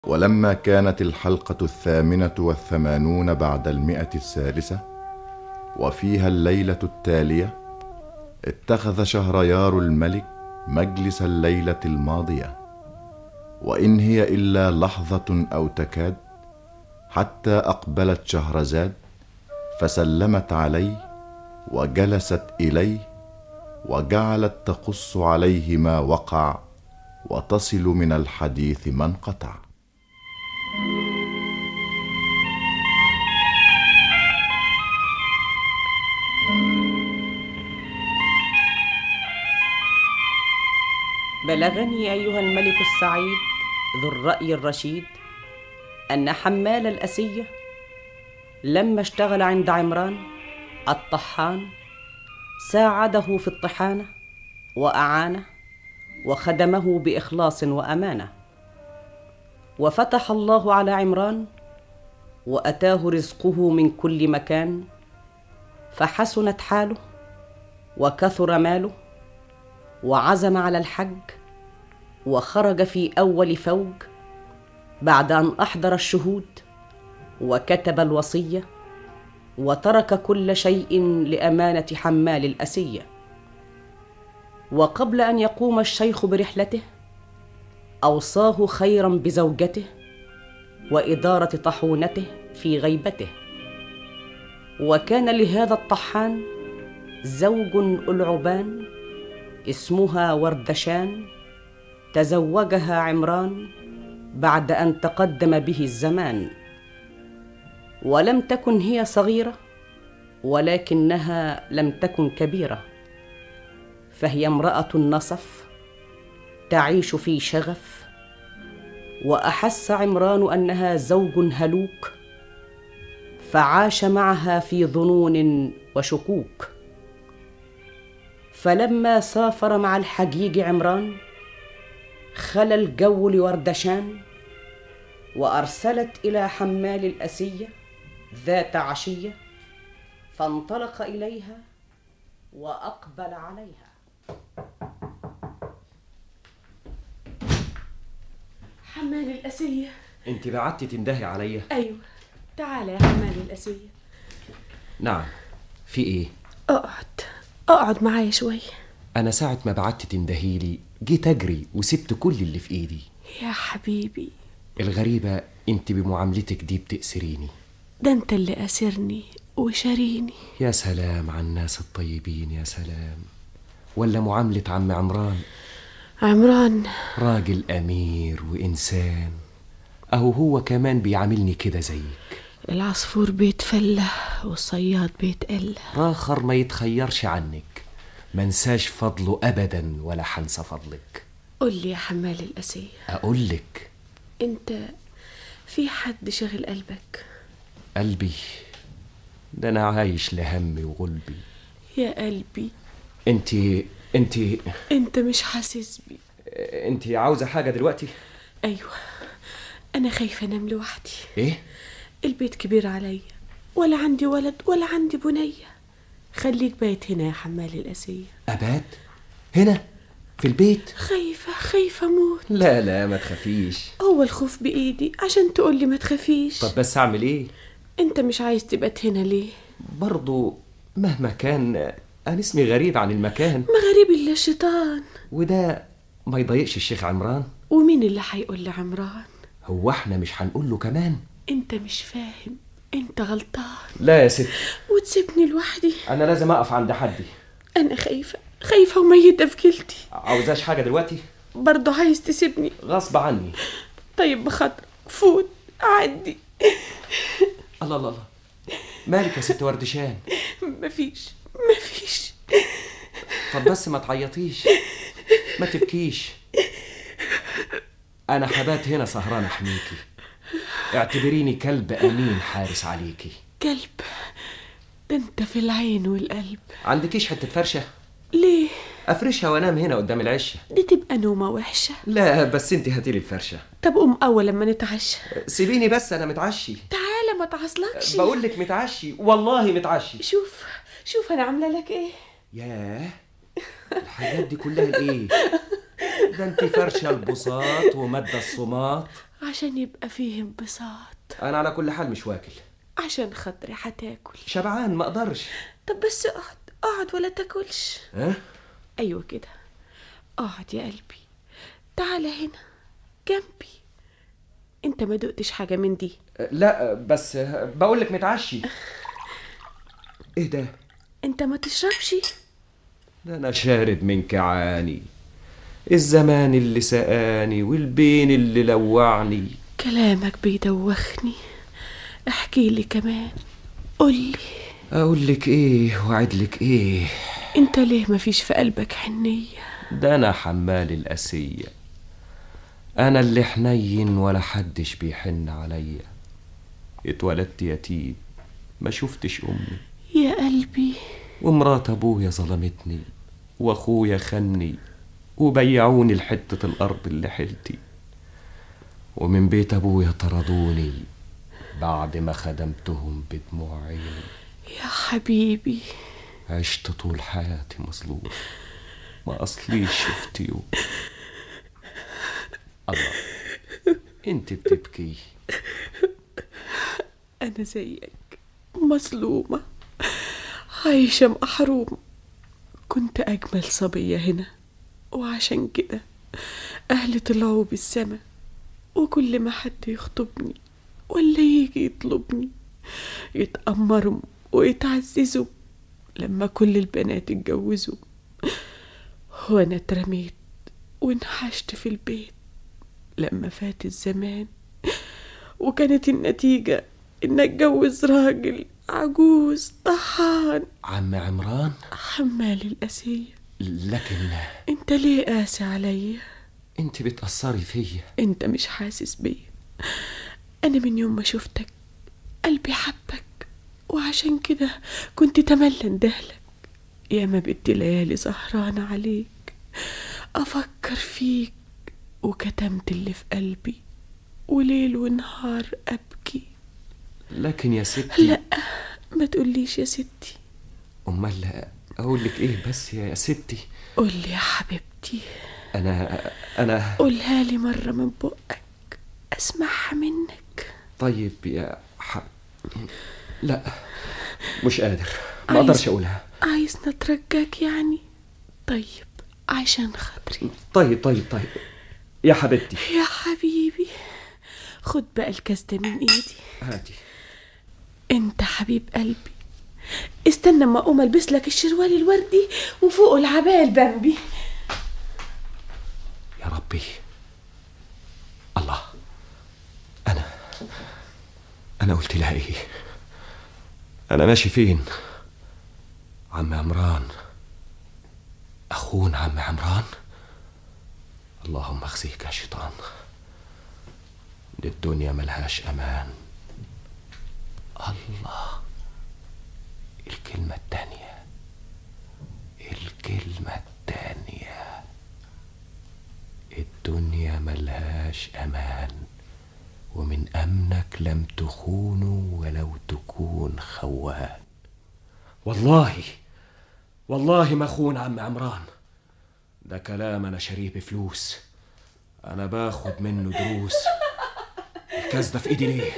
ولما كانت الحلقة 88 بعد 100 وفيها الليلة التالية، اتخذ شهريار الملك مجلس الليلة الماضية، وإن هي إلا لحظة أو تكاد، حتى أقبلت شهرزاد فسلمت عليه وجلست إليه، وجعلت تقص عليه ما وقع وتصل من الحديث ما انقطع. بلغني أيها الملك السعيد ذو الرأي الرشيد أن حمال الأسية لما اشتغل عند عمران الطحان ساعده في الطحانة وأعانه وخدمه بإخلاص وأمانة، وفتح الله على عمران وأتاه رزقه من كل مكان، فحسنت حاله وكثر ماله، وعزم على الحج وخرج في أول فوج بعد أن أحضر الشهود وكتب الوصية وترك كل شيء لأمانة حمال الأسية. وقبل أن يقوم الشيخ برحلته أوصاه خيرا بزوجته وإدارة طحونته في غيبته. وكان لهذا الطحان زوج ألعبان اسمها وردشان، تزوجها عمران بعد أن تقدم به الزمان، ولم تكن هي صغيرة ولكنها لم تكن كبيرة، فهي امرأة نصف تعيش في شغف. وأحس عمران أنها زوج هلوك، فعاش معها في ظنون وشكوك. فلما سافر مع الحجيج عمران خلى الجو لوردشان، وأرسلت إلى حمال الأسية ذات عشية، فانطلق إليها وأقبل عليها. حمال الأسية، انت بعدتي تندهي عليا؟ أيوة، تعالى يا حمال الأسية. نعم، في ايه؟ اقعد معايا شوية. انا ساعة ما بعدتي تندهيلي جيت اجري وسبت كل اللي في ايدي. يا حبيبي، الغريبة انت بمعاملتك دي بتأسريني. ده انت اللي أسرني وشاريني. يا سلام على الناس الطيبين، يا سلام. ولا معاملة عم عمران راجل أمير وإنسان، أهو هو كمان بيعاملني كده زيك. العصفور بيتفلى والصياد بيتقلى، راخر ما يتخيرش عنك، منساش فضله أبدا ولا حنسى فضلك. قول لي يا حمال الأسية، أقولك، انت في حد شاغل قلبك؟ قلبي ده أنا عايش لهمي وغلبي. يا قلبي، انت مش حاسس بي. انت عاوزة حاجة دلوقتي؟ ايوه، انا خايفة انام لوحدي. ايه؟ البيت كبير عليا، ولا عندي ولد ولا عندي بنية. خليك بايت هنا يا حمال الأسية. أبات؟ هنا؟ في البيت؟ خايفة موت. لا ما تخافيش. هو الخوف بإيدي عشان تقولي ما تخافيش. طب بس أعمل إيه؟ انت مش عايز تبقى هنا ليه؟ برضو مهما كان أنا اسمي غريب عن المكان. ما غريب إلا الشيطان، وده ما يضايقش الشيخ عمران. ومين اللي هيقول لعمران؟ هو احنا مش هنقول له كمان؟ انت مش فاهم، انت غلطان. لا يا ست، وتسيبني لوحدي. انا لازم اقف عند حدي. انا خايفة وميتة في جلدي. عاوزاش حاجة دلوقتي؟ برضو عايز تسيبني؟ غصب عني. طيب بخاطرك فوت عدي. الله، مالك يا ست وردشان؟ مفيش. طب بس ما تعيطيش، ما تبكيش. انا حبات هنا سهران احميكي، اعتبريني كلب امين حارس عليكي. كلب؟ ده انت في العين والقلب. عندكيش حتة فرشة؟ ليه؟ افرشها وانام هنا قدام العشة. دي تبقى نومة وحشة. لا بس انت هاتيلي الفرشة. طب قوم اول لما نتعشى. سيبيني بس، انا متعشي. تعالى ما تعصلكش. بقولك متعشي، والله متعشي. شوف انا عامله لك ايه. ياه، الحاجات دي كلها ايه؟ ده انت فرشة البساط ومادة الصماط. عشان يبقى فيه انبساط. انا على كل حال مش واكل. عشان خاطري هتاكل. شبعان ما اقدرش. طب بس اقعد ولا تاكلش. ايوه كده، اقعد يا قلبي. تعال هنا جنبي. انت ما دقتش حاجه من دي؟ لا بس بقولك متعشي. ايه ده؟ انت ما تشربش؟ ده انا شارب من كعاني. الزمان اللي سقاني والبين اللي لوعني. كلامك بيدوخني. احكي لي كمان. قولي. اقولك ايه وعدلك ايه؟ انت ليه ما فيش في قلبك حنية؟ ده انا حمال القاسية. انا اللي حنين ولا حدش بيحن عليا. اتولدت يتيم ما شفتش امي يا قلبي. ومرات ابويا ظلمتني واخويا خني وبيعوني لحتة الارض اللي حلتي. ومن بيت ابويا طردوني بعد ما خدمتهم بدموع عيني. يا حبيبي. عشت طول حياتي مظلوم ما اصليش شفت يوم. الله، انت بتبكي؟ انا زيك مظلومة عايشة محرومة. كنت اجمل صبية هنا، وعشان كده اهلي طلعوا بالسما. وكل ما حد يخطبني ولا يجي يطلبني يتأمروا ويتعززوا لما كل البنات اتجوزوا، وانا اترميت وانحشت في البيت لما فات الزمان. وكانت النتيجة ان اتجوز راجل عجوز طحان. عم عمران حمال القاسية. لكن انت ليه قاسي عليا؟ انت بتأثري فيا. انت مش حاسس بيا. انا من يوم ما شفتك قلبي حبك، وعشان كده كنت تملى اندهلك. يا ما بدي ليالي سهرانة عليك افكر فيك، وكتمت اللي في قلبي وليل ونهار ابكي. لكن يا ستي. لا ما تقوليش يا ستي. امال اقولك ايه بس يا ستي؟ قولي يا حبيبتي. انا قولها لي مرة من بقك اسمعها منك. طيب يا لا مش قادر، ما اقدرش اقولها. عايز نترجاك يعني؟ طيب عشان خاطري. طيب يا حبيبتي. يا حبيبي خد بقى الكاس ده من ايدي. هاتي. انت حبيب قلبي. استنى ما اقوم البس لك الشروال الوردي وفوقه العباية البامبي. يا ربي. الله، انا قلت لها ايه؟ انا ماشي فين؟ عم عمران، اخونا عم عمران. اللهم اخزيك يا شيطان. دي الدنيا ملهاش امان. الله، الكلمة التانية. الدنيا ملهاش امان، ومن امنك لم تخونه ولو تكون خوان. والله ما اخون عم عمران. ده كلام انا شاريه بفلوس. انا باخد منه دروس. الكاس ده في ايدي ليه؟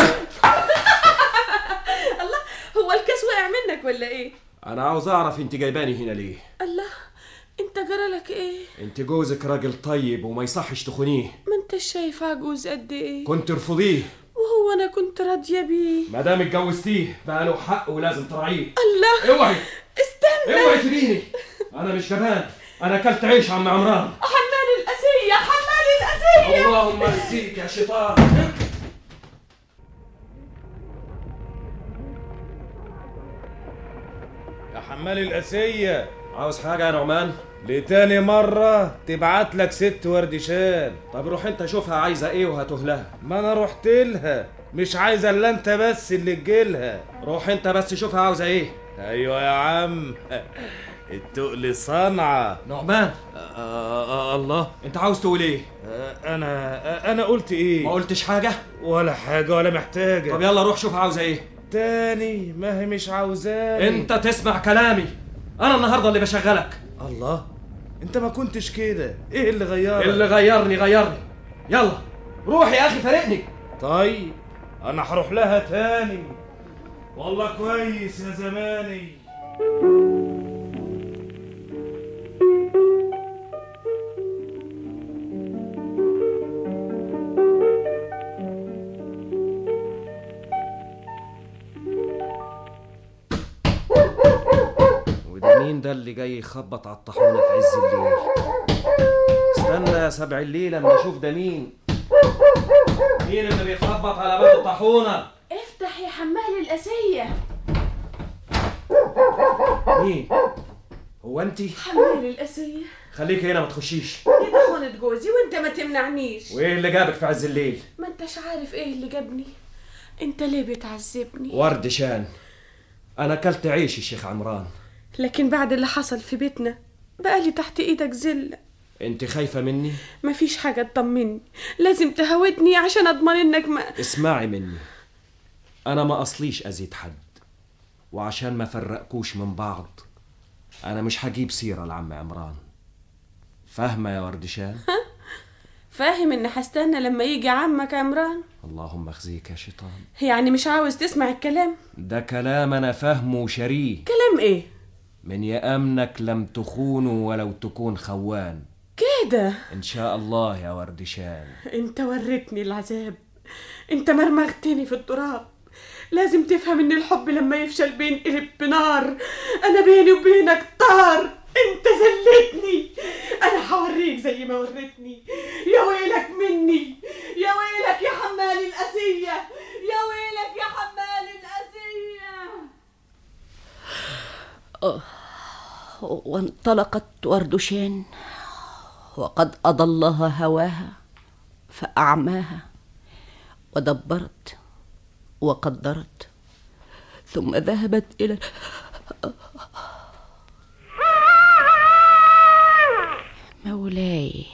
الله، هو الكاس وقع منك ولا ايه؟ انا عاوز اعرف انت جايباني هنا ليه. الله، انت جرالك ايه؟ انت جوزك راجل طيب وما يصحش تخونيه. ما انت شايف عجوز قد ايه. كنت ترفضيه، وهو انا كنت راضيه بيه. ما دام اتجوزتيه بقى له حق ولازم تراعيه. الله، اوعي استنى، اوعي تسيبيني. انا مش جبان، انا اكلت عيش عم عمران. حمال القاسية، حمال القاسية. اللهم اخزيك يا شيطان. يا حمال القاسية، عاوز حاجة يا نعمان؟ لتاني مرة تبعت لك ست وردشان. طب روح انت شوفها عايزة ايه وهاته لها. ما انا رحت لها، مش عايزة الا انت بس اللي تجيلها. روح انت بس شوفها عاوزة ايه. ايوه يا عم، التقل صنعة. نعمان. الله، انت عاوز تقول ايه؟ انا قلت ايه؟ ما قلتش حاجة ولا حاجة ولا محتاجة. طب يلا روح شوفها عاوزة ايه. تاني ما هي مش عاوزاني. انت تسمع كلامي، انا النهاردة اللي بشغلك. الله، انت ما كنتش كده. ايه اللي غيرك؟ اللي غيرني. يلا روح يا اخي فارقني. طيب انا هروح لها تاني. والله كويس يا زماني. وده مين ده اللي جاي يخبط على الطاحونه في عز الليل؟ استنى يا سبع الليل اما اشوف ده مين اللي بيخبط على باب الطاحونه. افتح يا حمال الاسيه. مين هو انتي؟ حمال الاسيه. خليك هنا ما تخشيش. دي طاحونه جوزي وانت ما تمنعنيش. وايه اللي جابك في عز الليل؟ ما انتش عارف ايه اللي جابني. انت ليه بتعذبني؟ ورد شان، انا اكلت عيش الشيخ عمران، لكن بعد اللي حصل في بيتنا بقالي تحت ايدك زله. انت خايفه مني؟ مفيش حاجه تطمني، لازم تهودني عشان اضمن انك ما اسمعي مني، انا ما اصليش اذيت حد، وعشان ما فرقكوش من بعض انا مش هجيب سيره لعم عمران. فاهمه يا وردشان؟ فاهم ان هستنى لما يجي عمك عمران. اللهم اخزيك يا شيطان. يعني مش عاوز تسمع الكلام؟ ده كلام انا فاهمه وشريه. كلام ايه؟ من يأمنك لم تخونه ولو تكون خوان. كده ان شاء الله يا وردشان. انت وريتني العذاب، انت مرمغتني في التراب. لازم تفهم ان الحب لما يفشل بينقلب بنار. انا بيني وبينك طار، انت زلتني، انا هوريك زي ما وريتني. يا ويلك مني، يا ويلك يا حمال الاسيه، يا ويلك يا حمال الاسيه. وانطلقت وردشان وقد أضلها هواها فأعماها، ودبرت وقدرت، ثم ذهبت إلى مولاي.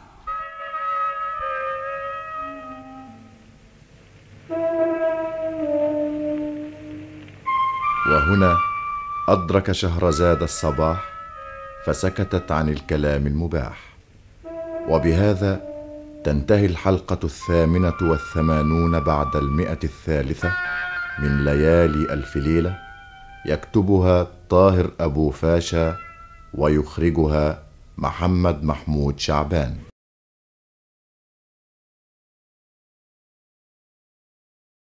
وهنا أدرك شهرزاد الصباح فسكتت عن الكلام المباح. وبهذا تنتهي الحلقة 88 بعد 103 من ليالي ألف ليلة، يكتبها طاهر أبو فاشا ويخرجها محمد محمود شعبان.